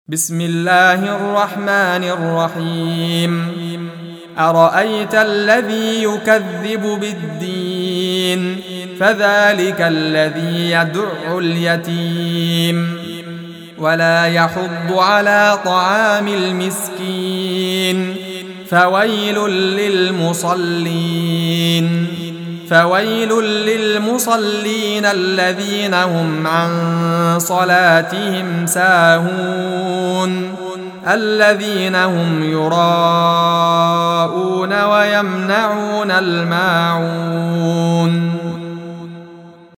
بسم الله الرحمن الرحيم أرأيت الذي يكذب بالدين فذلك الذي يدع اليتيم ولا يحض على طعام المسكين فويل للمصلين الذين هم عن صلاتهم ساهون الذين هم يراءون ويمنعون الماعون